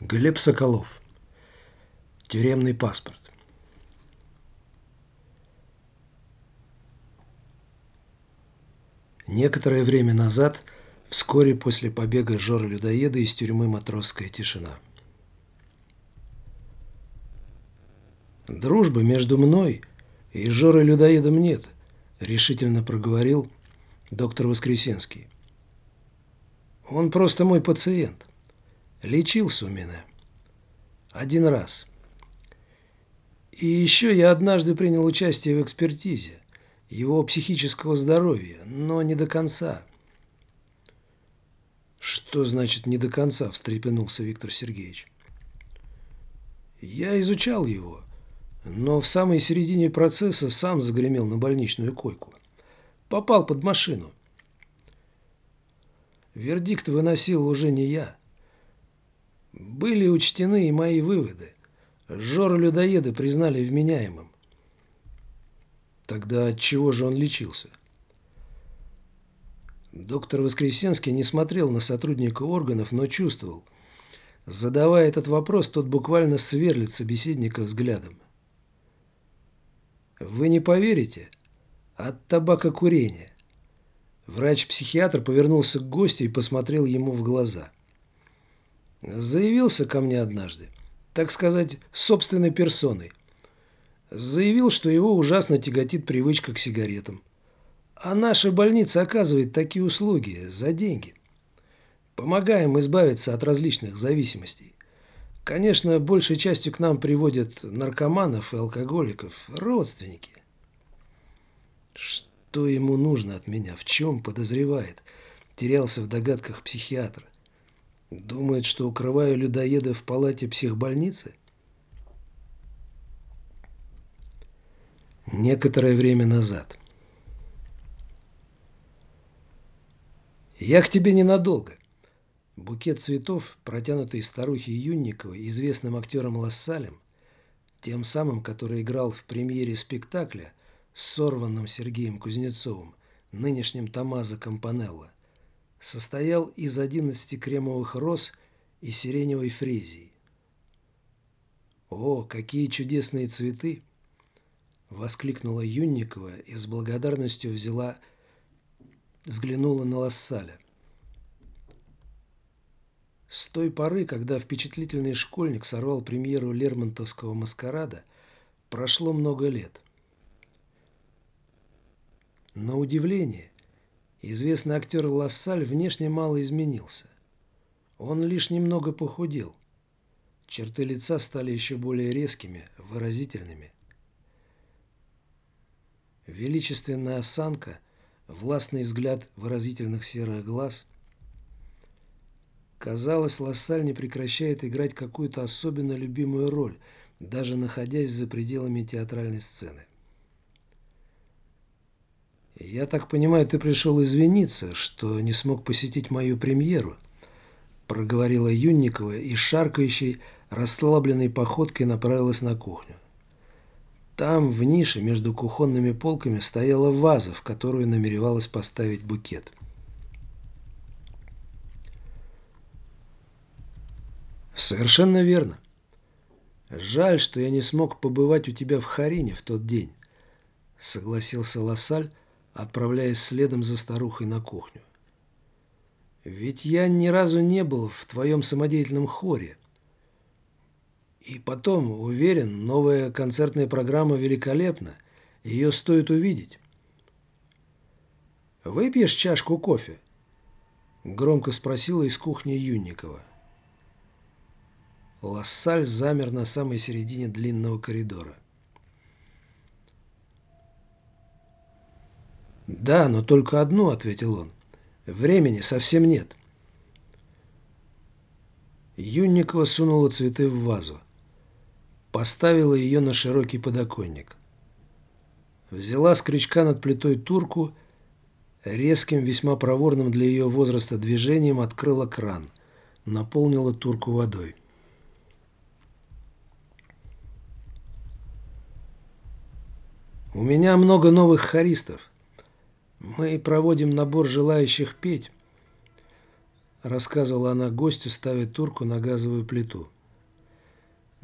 Глеб Соколов. Тюремный паспорт. Некоторое время назад, вскоре после побега Жоры-людоеда из тюрьмы «Матросская тишина». «Дружбы между мной и Жорой-людоедом нет», – решительно проговорил доктор Воскресенский. «Он просто мой пациент. Лечился у меня. Один раз. И еще я однажды принял участие в экспертизе его психического здоровья, но не до конца». «Что значит «не до конца»?» – встрепенулся Виктор Сергеевич. «Я изучал его, но в самой середине процесса сам загремел на больничную койку. Попал под машину. Вердикт выносил уже не я. Были учтены и мои выводы. Жору-людоеда признали вменяемым». «Тогда от чего же он лечился?» Доктор Воскресенский не смотрел на сотрудника органов, но чувствовал. Задавая этот вопрос, тот буквально сверлит собеседника взглядом. «Вы не поверите? От табакокурения». Врач-психиатр повернулся к гостю и посмотрел ему в глаза. «Заявился ко мне однажды, так сказать, собственной персоной. Заявил, что его ужасно тяготит привычка к сигаретам. А наша больница оказывает такие услуги за деньги. Помогаем избавиться от различных зависимостей. Конечно, большей частью к нам приводят наркоманов и алкоголиков, родственники». «Что ему нужно от меня? В чем подозревает?» Терялся в догадках психиатр. «Думает, что укрываю людоеда в палате психбольницы?» Некоторое время назад. «Я к тебе ненадолго». Букет цветов, протянутый старухе Юнниковой, известным актером Лассалем, тем самым, который играл в премьере спектакля с сорванным Сергеем Кузнецовым, нынешним Томмазо Кампанелло, состоял из 11 кремовых роз и сиреневой фрезии. «О, какие чудесные цветы!» – воскликнула Юнникова и с благодарностью взглянула на Лассаля. С той поры, когда впечатлительный школьник сорвал премьеру Лермонтовского «Маскарада», прошло много лет. На удивление, известный актер Лассаль внешне мало изменился. Он лишь немного похудел. Черты лица стали еще более резкими, выразительными. Величественная осанка, властный взгляд выразительных серых глаз. Казалось, Лассаль не прекращает играть какую-то особенно любимую роль, даже находясь за пределами театральной сцены. «Я так понимаю, ты пришел извиниться, что не смог посетить мою премьеру», проговорила Юнникова и шаркающей, расслабленной походкой направилась на кухню. Там, в нише между кухонными полками, стояла ваза, в которую намеревалась поставить букет. «Совершенно верно. Жаль, что я не смог побывать у тебя в Харине в тот день», согласился Лассаль, отправляясь следом за старухой на кухню. «Ведь я ни разу не был в твоем самодеятельном хоре. И потом, уверен, новая концертная программа великолепна, ее стоит увидеть». «Выпьешь чашку кофе?» – громко спросила из кухни Юнникова. Лассаль замер на самой середине длинного коридора. «Да, но только одну», — ответил он. «Времени совсем нет». Юнникова сунула цветы в вазу. Поставила ее на широкий подоконник. Взяла с крючка над плитой турку, резким, весьма проворным для ее возраста движением открыла кран, наполнила турку водой. «У меня много новых хористов. Мы проводим набор желающих петь», – рассказывала она гостю, ставя турку на газовую плиту.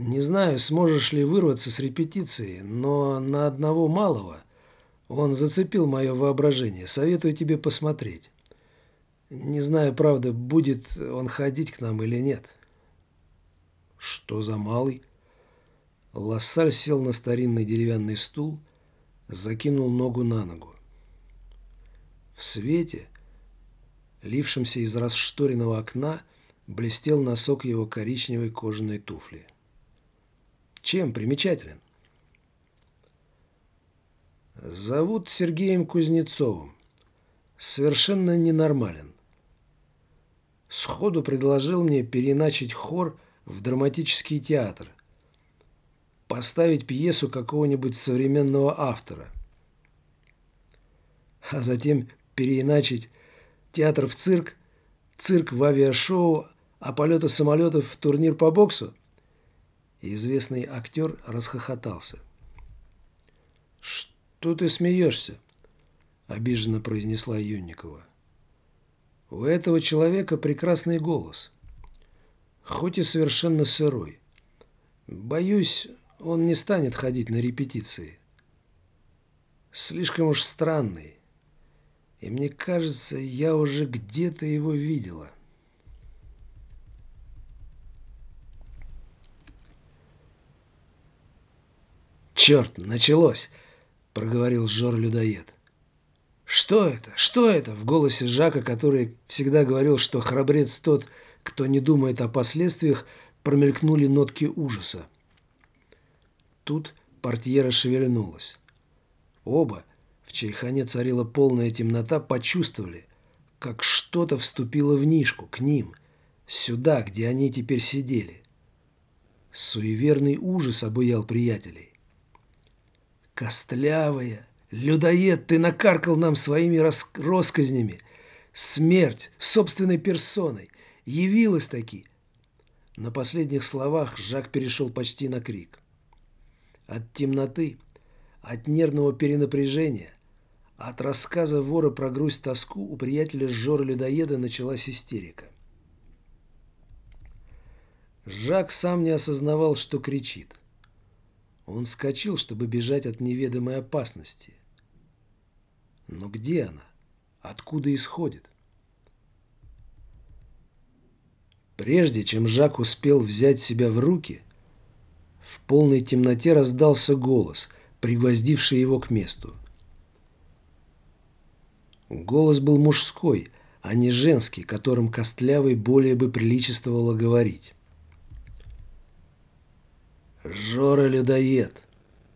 Не знаю, сможешь ли вырваться с репетиции, но на одного малого он зацепил мое воображение. Советую тебе посмотреть. Не знаю, правда, будет он ходить к нам или нет». «Что за малый?» Лассаль сел на старинный деревянный стул, закинул ногу на ногу. В свете, лившемся из расшторенного окна, блестел носок его коричневой кожаной туфли. «Чем примечателен?» «Зовут Сергеем Кузнецовым. Совершенно ненормален. Сходу предложил мне переиначить хор в драматический театр, поставить пьесу какого-нибудь современного автора, а затем переиначить театр в цирк, цирк в авиашоу, а полеты самолетов в турнир по боксу». Известный актер расхохотался. «Что ты смеешься?» – обиженно произнесла Юнникова. «У этого человека прекрасный голос, хоть и совершенно сырой. Боюсь, он не станет ходить на репетиции. Слишком уж странный. И мне кажется, я уже где-то его видела». «Черт, началось!» – проговорил Жор-людоед. «Что это? Что это?» – в голосе Жака, который всегда говорил, что храбрец тот, кто не думает о последствиях, промелькнули нотки ужаса. Тут портьера шевельнулась. Оба, в чайхане царила полная темнота, почувствовали, как что-то вступило в нишку, к ним, сюда, где они теперь сидели. Суеверный ужас обуял приятелей. «Костлявая! Людоед, ты накаркал нам своими россказнями! Смерть собственной персоной! Явилась-таки!» На последних словах Жак перешел почти на крик. От темноты, от нервного перенапряжения, от рассказа вора про грусть-тоску у приятеля Жора-людоеда началась истерика. Жак сам не осознавал, что кричит. Он вскочил, чтобы бежать от неведомой опасности. Но где она? Откуда исходит? Прежде чем Жак успел взять себя в руки, в полной темноте раздался голос, пригвоздивший его к месту. Голос был мужской, а не женский, которым Костлявой более бы приличествовало говорить. «Жора-людоед!»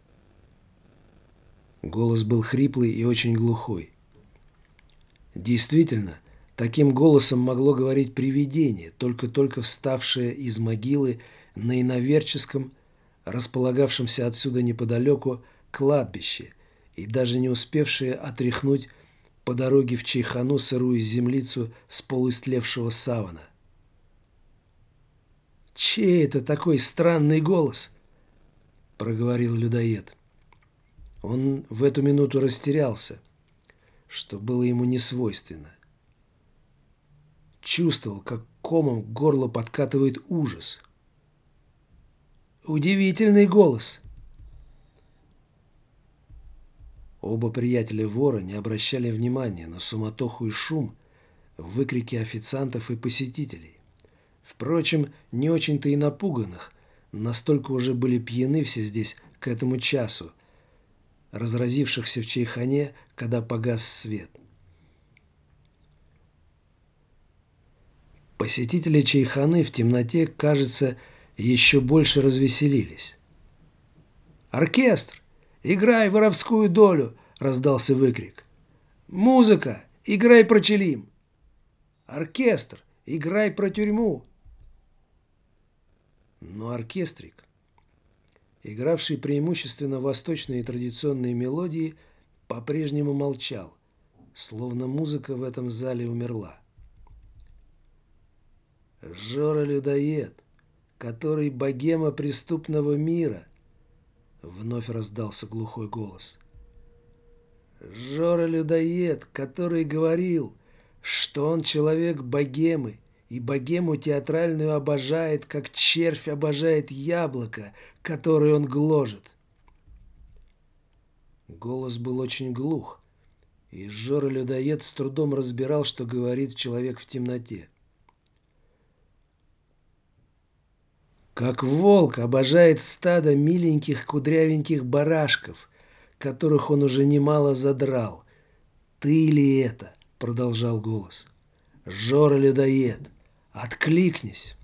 Голос был хриплый и очень глухой. Действительно, таким голосом могло говорить привидение, только-только вставшее из могилы на иноверческом, располагавшемся отсюда неподалеку, кладбище, и даже не успевшее отряхнуть по дороге в чайхану сырую землицу с полуистлевшего савана. «Чей это такой странный голос?» – проговорил людоед. Он в эту минуту растерялся, что было ему не свойственно. Чувствовал, как комом к горлу подкатывает ужас. «Удивительный голос!» Оба приятеля вора не обращали внимания на суматоху и шум, выкрики официантов и посетителей. Впрочем, не очень-то и напуганных, настолько уже были пьяны все здесь к этому часу, разразившихся в чайхане, когда погас свет. Посетители чайханы в темноте, кажется, еще больше развеселились. «Оркестр! Играй воровскую долю!» – раздался выкрик. «Музыка! Играй про Челим! Оркестр! Играй про тюрьму!» Но оркестрик, игравший преимущественно восточные традиционные мелодии, по-прежнему молчал, словно музыка в этом зале умерла. «Жора-людоед, который богема преступного мира», — вновь раздался глухой голос. «Жора-людоед, который говорил, что он человек богемы и богему театральную обожает, как червь обожает яблоко, которое он гложет. Голос был очень глух, и Жора-людоед с трудом разбирал, что говорит человек в темноте. Как волк обожает стадо миленьких кудрявеньких барашков, которых он уже немало задрал. «Ты ли это?» — продолжал голос. «Жора-людоед, откликнись!»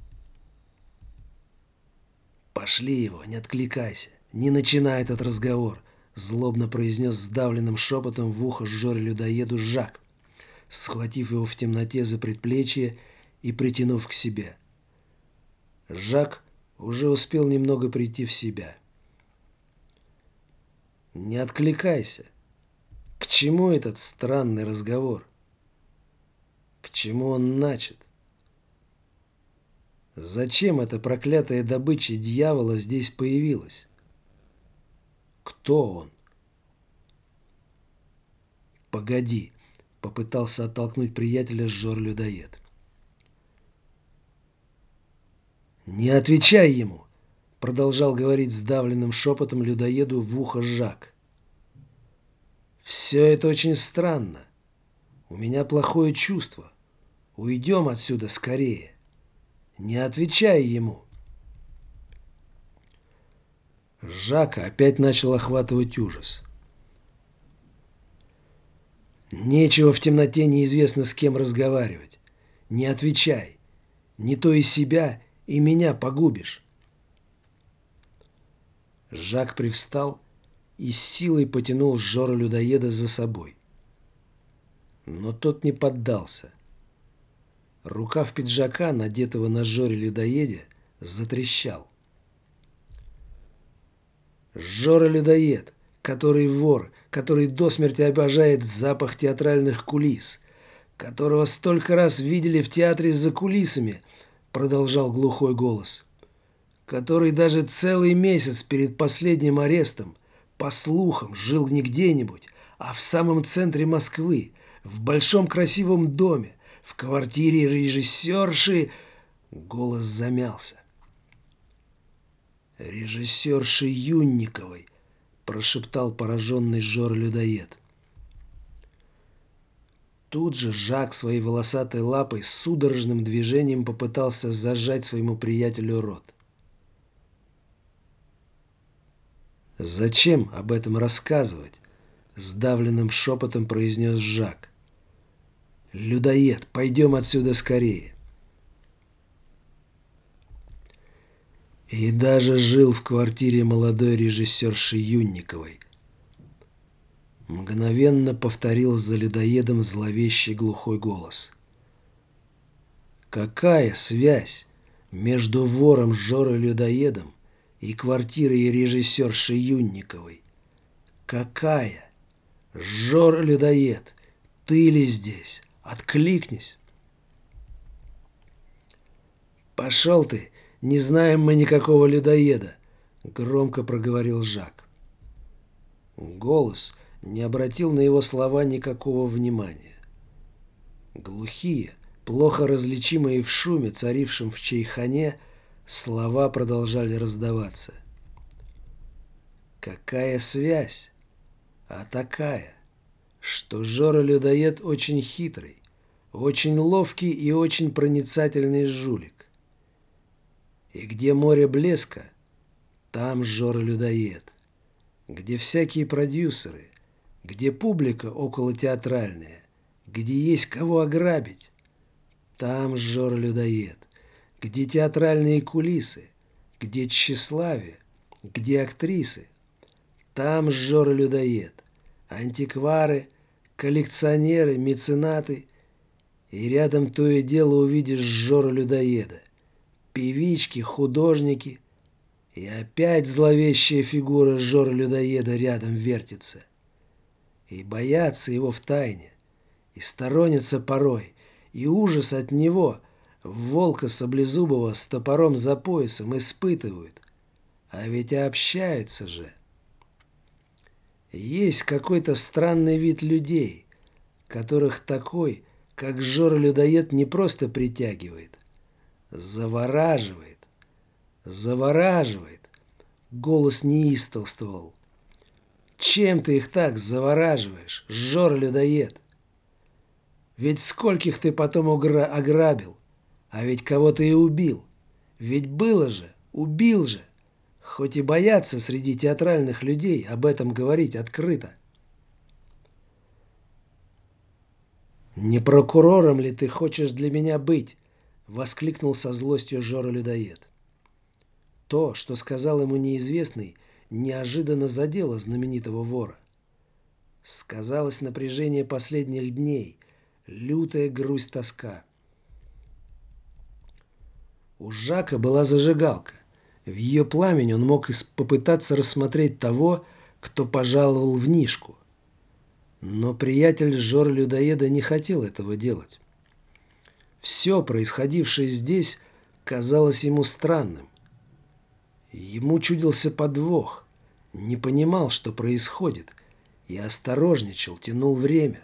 «Пошли его, не откликайся, не начинай этот разговор», — злобно произнес сдавленным шепотом в ухо Жоре-людоеду Жак, схватив его в темноте за предплечье и притянув к себе. Жак уже успел немного прийти в себя. «Не откликайся. К чему этот странный разговор? К чему он начат? Зачем эта проклятая добыча дьявола здесь появилась? Кто он?» «Погоди», — попытался оттолкнуть приятеля Жор-людоед. «Не отвечай ему!» — продолжал говорить сдавленным шепотом людоеду в ухо Жак. «Все это очень странно. У меня плохое чувство. Уйдем отсюда скорее. Не отвечай ему!» Жака опять начал охватывать ужас. «Нечего в темноте неизвестно с кем разговаривать. Не отвечай. Не то и себя, и меня погубишь». Жак привстал и с силой потянул Жора-людоеда за собой. Но тот не поддался. Рукав пиджака, надетого на Жоре-людоеде, затрещал. Жора-людоед, который вор, который до смерти обожает запах театральных кулис, которого столько раз видели в театре за кулисами, продолжал глухой голос, который даже целый месяц перед последним арестом, по слухам, жил не где-нибудь, а в самом центре Москвы, в большом красивом доме, в квартире режиссерши. Голос замялся. «Режиссерши Юнниковой», — прошептал пораженный Жора-людоед. Тут же Жак своей волосатой лапой с судорожным движением попытался зажать своему приятелю рот. «Зачем об этом рассказывать?» — сдавленным шепотом произнес Жак. «Людоед, пойдем отсюда скорее». И даже жил в квартире молодой режиссерши Юнниковой. Мгновенно повторил за людоедом зловещий глухой голос. Какая связь между вором Жорой-людоедом и квартирой режиссерши Юнниковой? Какая? Жора-людоед, ты ли здесь? Откликнись. «Пошел ты, не знаем мы никакого людоеда», — громко проговорил Жак. Голос не обратил на его слова никакого внимания. Глухие, плохо различимые в шуме, царившем в чайхане, слова продолжали раздаваться. Какая связь? А такая, что Жора-людоед очень хитрый, очень ловкий и очень проницательный жулик. И где море блеска, там Жора-людоед. Где всякие продюсеры, где публика околотеатральная, где есть кого ограбить, там Жора-людоед. Где театральные кулисы, где тщеславие, где актрисы, там Жора-людоед. Антиквары, коллекционеры, меценаты. И рядом то и дело увидишь Жора-людоеда. Певички, художники. И опять зловещая фигура Жора-людоеда рядом вертится. И боятся его втайне, и сторонятся порой, и ужас от него, волка саблезубого с топором за поясом, испытывают. А ведь общаются же. Есть какой-то странный вид людей, которых такой, как Жора-людоед не просто притягивает, завораживает, завораживает. Голос неистовствовал. Чем ты их так завораживаешь, Жора-людоед? Ведь скольких ты потом ограбил, а ведь кого-то и убил. Ведь было же, убил же. Хоть и боятся среди театральных людей об этом говорить открыто. «Не прокурором ли ты хочешь для меня быть?» — воскликнул со злостью Жора-людоед. То, что сказал ему неизвестный, неожиданно задело знаменитого вора. Сказалось напряжение последних дней, лютая грусть-тоска. У Жака была зажигалка. В ее пламени он мог попытаться рассмотреть того, кто пожаловал в Нишку. Но приятель Жора-людоеда не хотел этого делать. Все происходившее здесь казалось ему странным. Ему чудился подвох, не понимал, что происходит, и осторожничал, тянул время.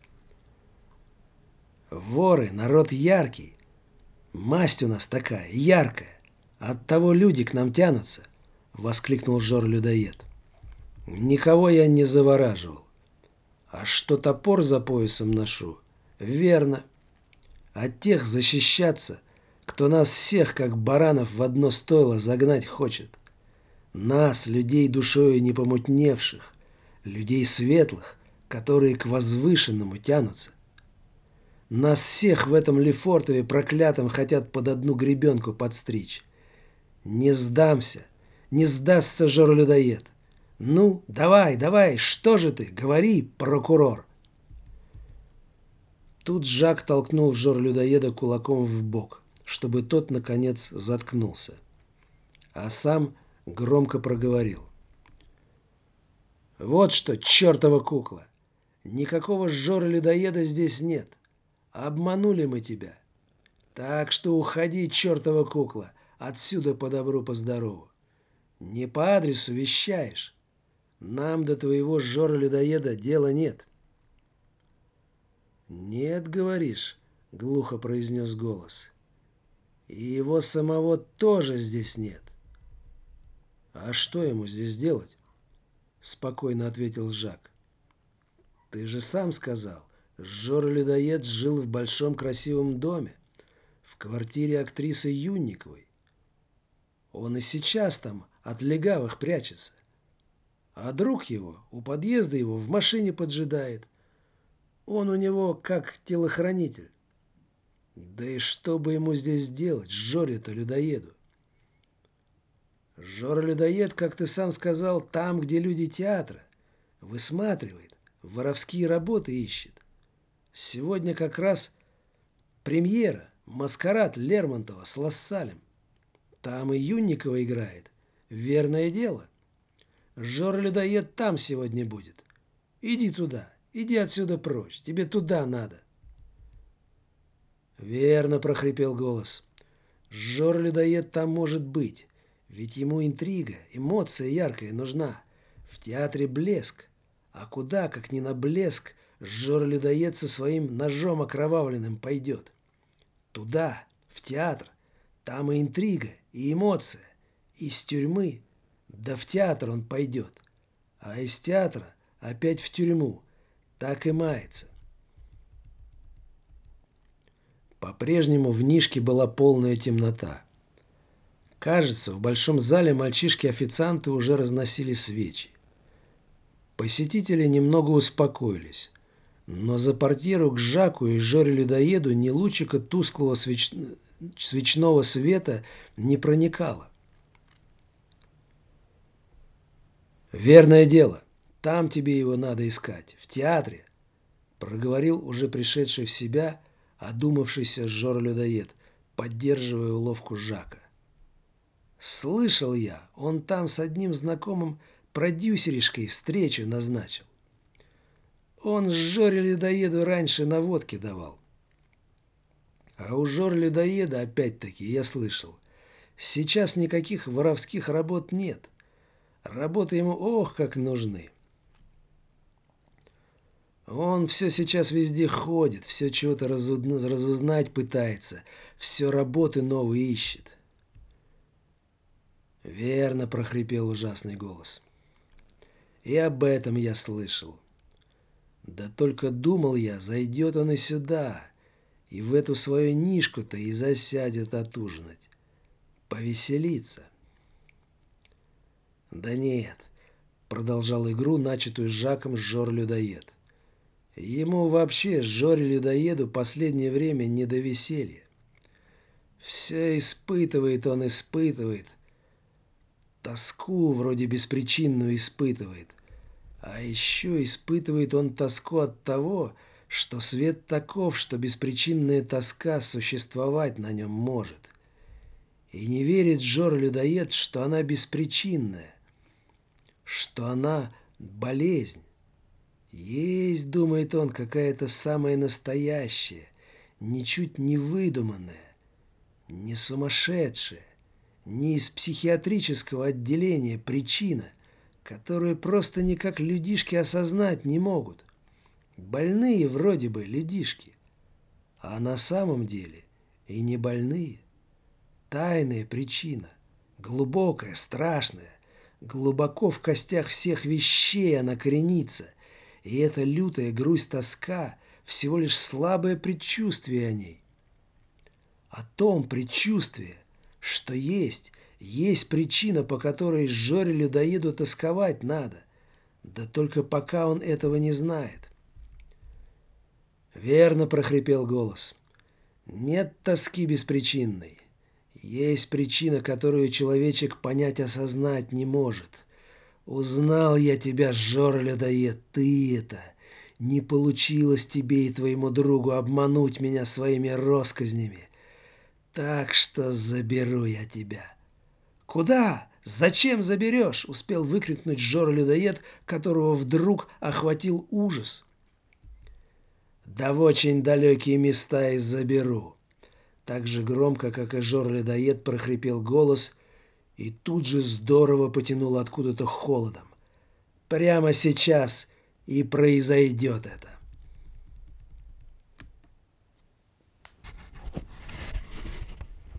Воры — народ яркий, масть у нас такая, яркая, оттого люди к нам тянутся, — воскликнул Жора-людоед. Никого я не завораживал. А что топор за поясом ношу? Верно. От тех защищаться, кто нас всех, как баранов, в одно стойло загнать хочет. Нас, людей душою не помутневших, людей светлых, которые к возвышенному тянутся. Нас всех в этом Лефортове проклятом хотят под одну гребенку подстричь. Не сдамся, не сдастся Жора-людоед. Ну, давай, давай, что же ты? Говори, прокурор. Тут Жак толкнул Жора-людоеда кулаком в бок, чтобы тот, наконец, заткнулся. А сам громко проговорил. Вот что, чертова кукла! Никакого Жора-людоеда здесь нет. Обманули мы тебя. Так что уходи, чертова кукла, отсюда по добру, по здорову. Не по адресу вещаешь. Нам до твоего Жора-людоеда дела нет. «Нет, говоришь», — глухо произнес голос. «И его самого тоже здесь нет». «А что ему здесь делать?» — спокойно ответил Жак. «Ты же сам сказал, Жора-людоед жил в большом красивом доме, в квартире актрисы Юнниковой. Он и сейчас там от легавых прячется. А друг его у подъезда его в машине поджидает. Он у него как телохранитель. Да и что бы ему здесь делать, Жоре-то людоеду? Жора-людоед, как ты сам сказал, там, где люди театра. Высматривает, воровские работы ищет. Сегодня как раз премьера, маскарад Лермонтова с Лассалем. Там и Юнникова играет. Верное дело. Жора-людоед там сегодня будет. Иди туда, иди отсюда прочь, тебе туда надо. Верно, прохрипел голос. Жора-людоед там может быть, ведь ему интрига, эмоция яркая нужна. В театре блеск, а куда, как ни на блеск, Жора-людоед со своим ножом окровавленным пойдет. Туда, в театр, там и интрига, и эмоция, из тюрьмы. Да в театр он пойдет, а из театра опять в тюрьму. Так и мается. По-прежнему в Нишке была полная темнота. Кажется, в большом зале мальчишки-официанты уже разносили свечи. Посетители немного успокоились, но за портьеру к Жаку и Жоре-людоеду ни лучика тусклого свечного света не проникало. «Верное дело. Там тебе его надо искать. В театре», — проговорил уже пришедший в себя, одумавшийся Жора-людоед, поддерживая уловку Жака. «Слышал я, он там с одним знакомым продюсеришкой встречу назначил. Он Жоре-людоеду раньше наводки давал. А у Жора-людоеда, опять-таки, я слышал, сейчас никаких воровских работ нет. Работы ему ох как нужны. Он все сейчас везде ходит, все чего-то разузнать пытается, все работы новые ищет. «Верно», — прохрипел ужасный голос. «И об этом я слышал. Да только думал я, зайдет он и сюда, и в эту свою нишку-то и засядет отужинать, повеселиться». «Да нет», — продолжал игру, начатую Жаком Жор-людоед. «Ему вообще, Жоре-людоеду, последнее время не до веселья. Все испытывает он, испытывает. Тоску вроде беспричинную испытывает. А еще испытывает он тоску от того, что свет таков, что беспричинная тоска существовать на нем может. И не верит Жор-людоед, что она беспричинная, что она болезнь. Есть, думает он, какая-то самая настоящая, ничуть не выдуманная, не сумасшедшая, не из психиатрического отделения причина, которую просто никак людишки осознать не могут. Больные вроде бы людишки, а на самом деле и не больные. Тайная причина, глубокая, страшная, глубоко в костях всех вещей она коренится, и эта лютая грусть-тоска всего лишь слабое предчувствие о ней. О том предчувствии, что есть причина, по которой Жоре-людоеду тосковать надо, да только пока он этого не знает. «Верно», — прохрипел голос. «Нет тоски беспричинной. Есть причина, которую человечек понять, осознать не может. Узнал я тебя, Жор-людоед, ты это. Не получилось тебе и твоему другу обмануть меня своими россказнями. Так что заберу я тебя». «Куда? Зачем заберешь?» — успел выкрикнуть Жор-людоед, которого вдруг охватил ужас. «Да в очень далекие места и заберу». Так же громко, как и Жор-людоед, прохрипел голос, и тут же здорово потянуло откуда-то холодом. «Прямо сейчас и произойдет это».